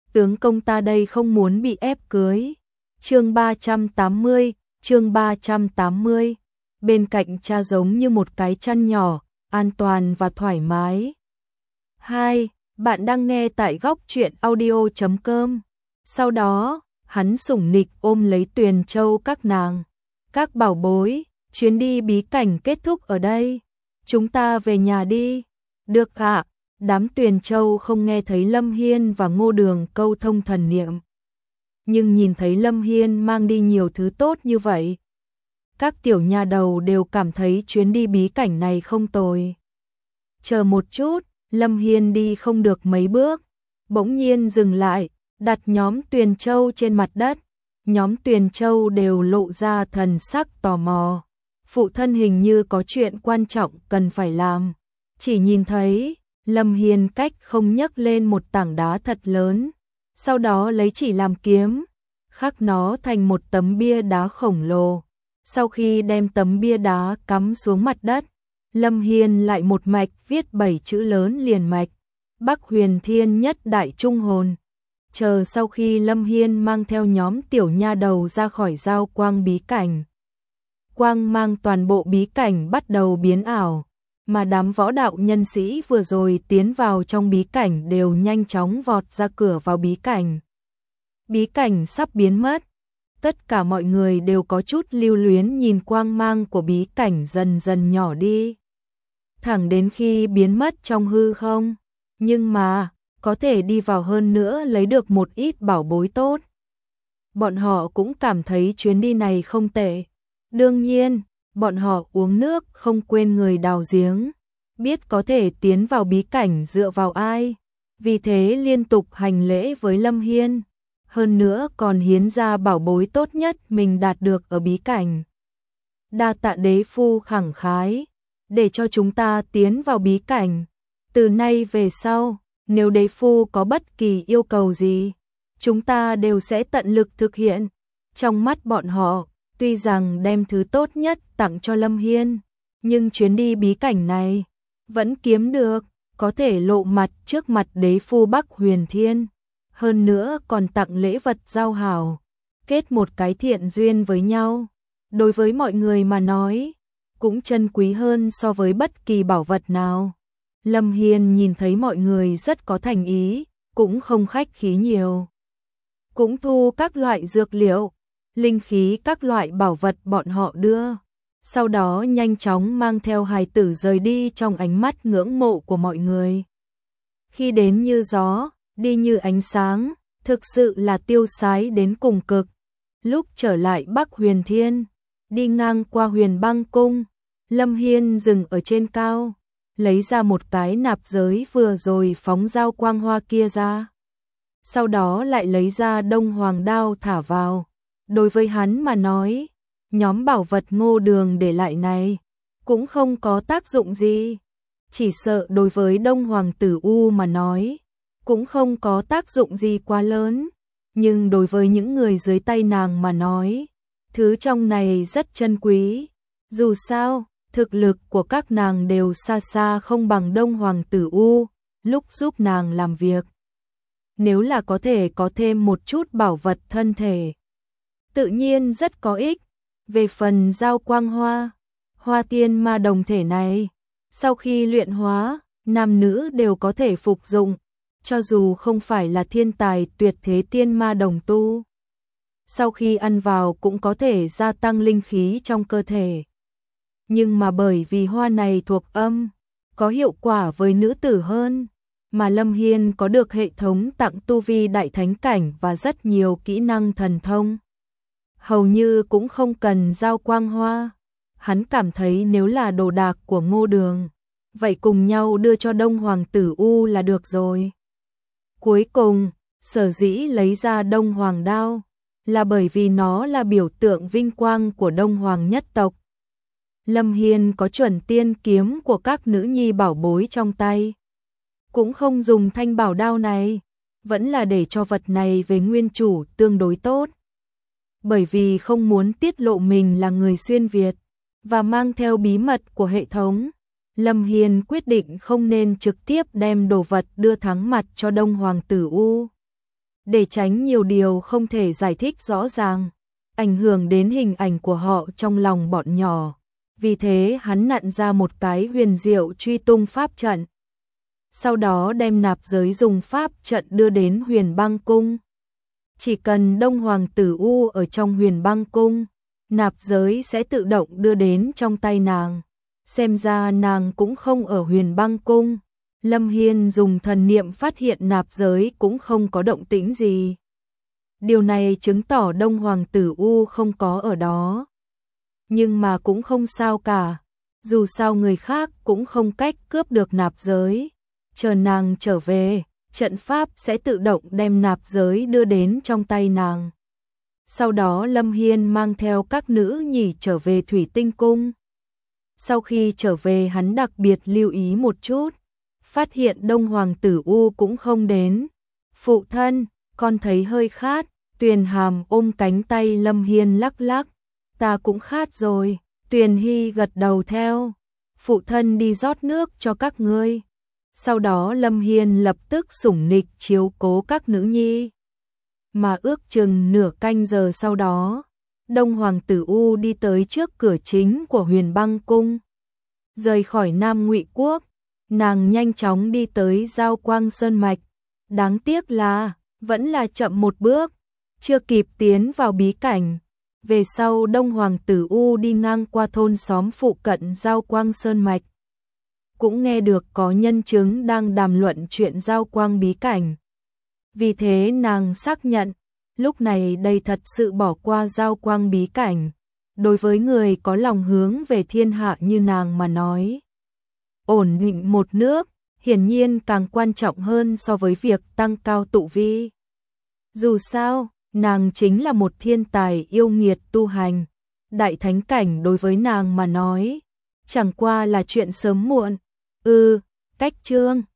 tướng công ta đây không muốn bị ép cưới. Chương 380, chương 380. Bên cạnh cha giống như một cái chăn nhỏ, an toàn và thoải mái. 2. Bạn đang nghe tại góc truyện audio.com. Sau đó, hắn sủng nịch ôm lấy Tuyền Châu các nàng. Các bảo bối, chuyến đi bí cảnh kết thúc ở đây. Chúng ta về nhà đi. Được ạ. Đám Tuyền Châu không nghe thấy Lâm Hiên và Ngô Đường câu thông thần niệm. Nhưng nhìn thấy Lâm Hiên mang đi nhiều thứ tốt như vậy. Các tiểu nha đầu đều cảm thấy chuyến đi bí cảnh này không tồi. Chờ một chút, Lâm Hiên đi không được mấy bước. Bỗng nhiên dừng lại, đặt nhóm Tuyền Châu trên mặt đất. Nhóm Tuyền Châu đều lộ ra thần sắc tò mò. Phụ thân hình như có chuyện quan trọng cần phải làm. Chỉ nhìn thấy Lâm Hiên cách không nhấc lên một tảng đá thật lớn, sau đó lấy chỉ làm kiếm, khắc nó thành một tấm bia đá khổng lồ. Sau khi đem tấm bia đá cắm xuống mặt đất, Lâm Hiên lại một mạch viết 7 chữ lớn liền mạch: Bắc Huyền Thiên Nhất Đại Trung Hồn. Chờ sau khi Lâm Hiên mang theo nhóm tiểu nha đầu ra khỏi giao quang bí cảnh, quang mang toàn bộ bí cảnh bắt đầu biến ảo, mà đám võ đạo nhân sĩ vừa rồi tiến vào trong bí cảnh đều nhanh chóng vọt ra cửa vào bí cảnh. Bí cảnh sắp biến mất, tất cả mọi người đều có chút lưu luyến nhìn quang mang của bí cảnh dần dần nhỏ đi, thẳng đến khi biến mất trong hư không. Nhưng mà, có thể đi vào hơn nữa lấy được một ít bảo bối tốt. Bọn họ cũng cảm thấy chuyến đi này không tệ. Đương nhiên, bọn họ uống nước không quên người đào giếng, biết có thể tiến vào bí cảnh dựa vào ai, vì thế liên tục hành lễ với Lâm Hiên, hơn nữa còn hiến ra bảo bối tốt nhất mình đạt được ở bí cảnh. Đa tạ đế phu khẳng khái, để cho chúng ta tiến vào bí cảnh. Từ nay về sau, nếu đế phu có bất kỳ yêu cầu gì, chúng ta đều sẽ tận lực thực hiện. Trong mắt bọn họ, tuy rằng đem thứ tốt nhất tặng cho Lâm Hiên, nhưng chuyến đi bí cảnh này vẫn kiếm được, có thể lộ mặt trước mặt đế phu Bắc Huyền Thiên, hơn nữa còn tặng lễ vật giao hảo, kết một cái thiện duyên với nhau. Đối với mọi người mà nói, cũng chân quý hơn so với bất kỳ bảo vật nào. Lâm Hiên nhìn thấy mọi người rất có thành ý, cũng không khách khí nhiều. Cũng thu các loại dược liệu, linh khí các loại bảo vật bọn họ đưa. Sau đó nhanh chóng mang theo hài tử rời đi trong ánh mắt ngưỡng mộ của mọi người. Khi đến như gió, đi như ánh sáng, thực sự là tiêu sái đến cùng cực. Lúc trở lại Bắc Huyền Thiên, đi ngang qua Huyền Băng Cung, Lâm Hiên dừng ở trên cao, lấy ra một cái nạp giới vừa rồi phóng giao quang hoa kia ra. Sau đó lại lấy ra Đông Hoàng đao thả vào. Đối với hắn mà nói, nhóm bảo vật Ngô Đường để lại này cũng không có tác dụng gì. Chỉ sợ đối với Đông Hoàng Tử U mà nói, cũng không có tác dụng gì quá lớn. Nhưng đối với những người dưới tay nàng mà nói, thứ trong này rất chân quý. Dù sao, thực lực của các nàng đều xa xa không bằng Đông Hoàng Tử U, lúc giúp nàng làm việc. Nếu là có thể có thêm một chút bảo vật thân thể, tự nhiên rất có ích. Về phần giao quang hoa, hoa tiên ma đồng thể này, sau khi luyện hóa, nam nữ đều có thể phục dụng, cho dù không phải là thiên tài tuyệt thế tiên ma đồng tu. Sau khi ăn vào cũng có thể gia tăng linh khí trong cơ thể. Nhưng mà bởi vì hoa này thuộc âm, có hiệu quả với nữ tử hơn, mà Lâm Hiên có được hệ thống tặng tu vi đại thánh cảnh và rất nhiều kỹ năng thần thông, hầu như cũng không cần giao quang hoa. Hắn cảm thấy nếu là đồ đạc của Ngô Đường, vậy cùng nhau đưa cho Đông Hoàng Tử U là được rồi. Cuối cùng, sở dĩ lấy ra Đông Hoàng đao, là bởi vì nó là biểu tượng vinh quang của Đông Hoàng nhất tộc. Lâm Hiên có chuẩn tiên kiếm của các nữ nhi bảo bối trong tay, cũng không dùng thanh bảo đao này, vẫn là để cho vật này về nguyên chủ tương đối tốt. Bởi vì không muốn tiết lộ mình là người xuyên Việt và mang theo bí mật của hệ thống, Lâm Hiên quyết định không nên trực tiếp đem đồ vật đưa thắng mặt cho Đông Hoàng Tử U. để tránh nhiều điều không thể giải thích rõ ràng, ảnh hưởng đến hình ảnh của họ trong lòng bọn nhỏ. Vì thế hắn nặn ra một cái huyền diệu truy tung pháp trận. Sau đó đem nạp giới dùng pháp trận đưa đến Huyền Băng Cung. Chỉ cần Đông Hoàng Tử U ở trong Huyền Băng Cung, nạp giới sẽ tự động đưa đến trong tay nàng. Xem ra nàng cũng không ở Huyền Băng Cung. Lâm Hiên dùng thần niệm phát hiện nạp giới cũng không có động tĩnh gì. Điều này chứng tỏ Đông Hoàng Tử U không có ở đó. Nhưng mà cũng không sao cả. Dù sao người khác cũng không cách cướp được nạp giới. Chờ nàng trở về, trận pháp sẽ tự động đem nạp giới đưa đến trong tay nàng. Sau đó Lâm Hiên mang theo các nữ nhỉ trở về Thủy Tinh Cung. Sau khi trở về hắn đặc biệt lưu ý một chút, phát hiện Đông Hoàng Tử U cũng không đến. Phụ thân, con thấy hơi khát. Tuyền Hàm ôm cánh tay Lâm Hiên lắc lắc. Ta cũng khát rồi. Tuyền Hy gật đầu theo. Phụ thân đi rót nước cho các ngươi. Sau đó Lâm Hiên lập tức sủng nịch chiếu cố các nữ nhi. Mà ước chừng nửa canh giờ sau đó, Đông Hoàng Tử U đi tới trước cửa chính của Huyền Băng Cung. Rời khỏi Nam Ngụy Quốc, nàng nhanh chóng đi tới Giao Quang Sơn Mạch. Đáng tiếc là, vẫn là chậm một bước, chưa kịp tiến vào bí cảnh. Về sau Đông Hoàng Tử U đi ngang qua thôn xóm phụ cận Giao Quang Sơn Mạch. Cũng nghe được có nhân chứng đang đàm luận chuyện Giao Quang bí cảnh. Vì thế nàng xác nhận, lúc này đây thật sự bỏ qua Giao Quang bí cảnh. Đối với người có lòng hướng về thiên hạ như nàng mà nói, ổn định một nước, hiển nhiên càng quan trọng hơn so với việc tăng cao tụ vi. Dù sao, nàng chính là một thiên tài yêu nghiệt tu hành. Đại thánh cảnh đối với nàng mà nói, chẳng qua là chuyện sớm muộn. Cách chương